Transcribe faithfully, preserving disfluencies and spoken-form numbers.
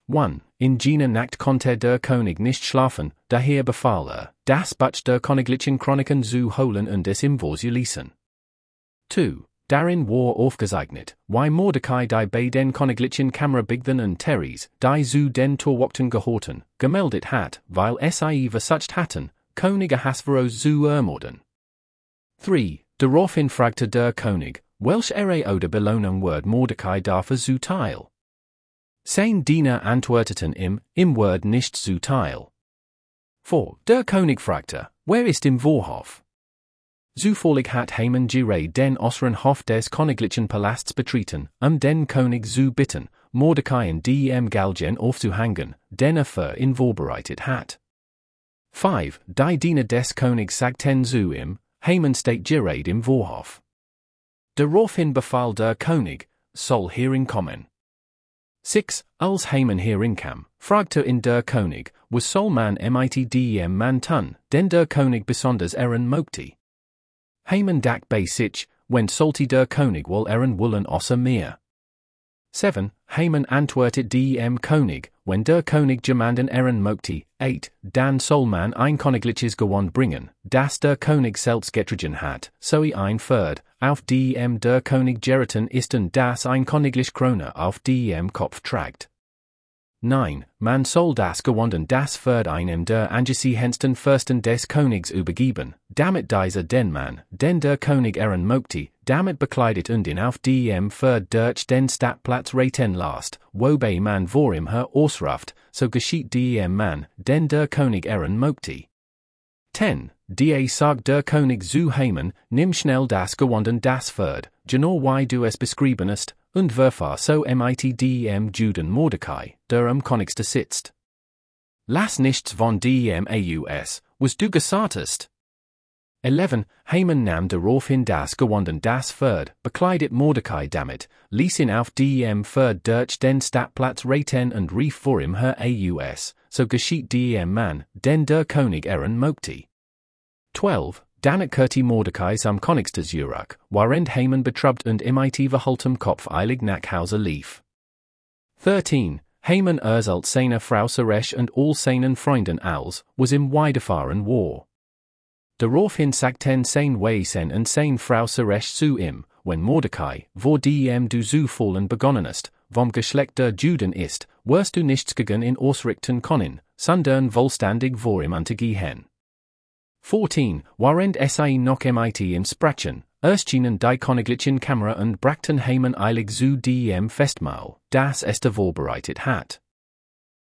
one. In Gina Nacht konnte der König nicht schlafen, daher befahl er, das Buch der Königlichen Chroniken zu holen und es im Vorsio lesen. zwei. Darin war aufgezeichnet, wie Mordecai die bei den Königlichen Kammer Bigthan und Teres, die zu den Torwachten gehorten, gemeldet hat, weil es sie versucht hatten, König Ahasveros zu ermorden. drei. Daraufhin fragte der König, welch Ehre oder Belohnung wird Mordecai dafür zuteil? Sein Diener antworteten ihm, im Word nicht zuteil. vier. Der König fragte, wer ist im Vorhof? Zufällig hat Haman gerade den äußeren Hof des Königlichen Palasts betreten, um den König zu bitten, Mordecai in dem Galgen aufzuhängen, den er für ihn vorbereitet hat. fünf. Die Diener des Königs sagten zu ihm, Haman steht gerade im Vorhof. Daraufhin befahl der König, soll hierin kommen. sechs. Als Haman hierin kam, fragte ihn der König, was soll man mit dem Mann tun, den der König besonders ehren möchte? Haman dak bei sich, wenn sollte der König wohl ehren wollen außer mir. sieben. Haman antwortet dem König, wenn der König jemanden ehren möchte. acht. Dann soll man ein königliches Gewand bringen, das der König selbst getragen hat, sowie ein Pferd, auf dem der König geritten ist und das ein königlich Krone auf dem Kopf tragt. neun. Man soll das Gewand und das Pferd einem der angesehensten Fürsten des Königs übergeben, damit dieser den Mann, den der König ehren möchte, damit bekleidet und ihn auf dem Pferd durch den Stadtplatz reiten lässt, wobei man vor ihm her ausruft, so geschieht dem Mann, den der König ehren möchte. zehn. Die sagt der König zu Haman, nimm schnell das Gewand und das Pferd, genau wie du es beschrieben hast, und verfahr so mit dem Juden Mordecai, der am Königste sitzt. Lass nichts von dem aus, was du gesagt hast. elf. Haman nahm daraufhin das Gewand und das Pferd, bekleidet Mordecai damit, ließ ihn auf dem Pferd durch den Stadtplatz reiten und rief vor ihm her aus, so geschieht dem Mann, den der König ehren möchte. zwölf. Dann kehrte Mordecai am Königste zurück, während Haman betrübt und mit verhaltenem Kopf eilig nach Hause lief. dreizehn. Haman erzählt seiner Frau Zeresh und all seinen Freunden als, was im widerfahren war. Daraufhin sagten sein Wesen und seine Frau Zeresh zu ihm, wenn Mordecai, vor dem du zu fallen begonnen hast, vom Geschlecht der Juden ist, wirst du nichts gegen ihn ausrichten können, sondern vollständig vor ihm anzugehen. vierzehn. Während es ihn noch mit ihm sprachen, erschienen die Königlichen Kammer und brachten Haman eilig zu dem Festmahl, das Esther vorbereitet hat.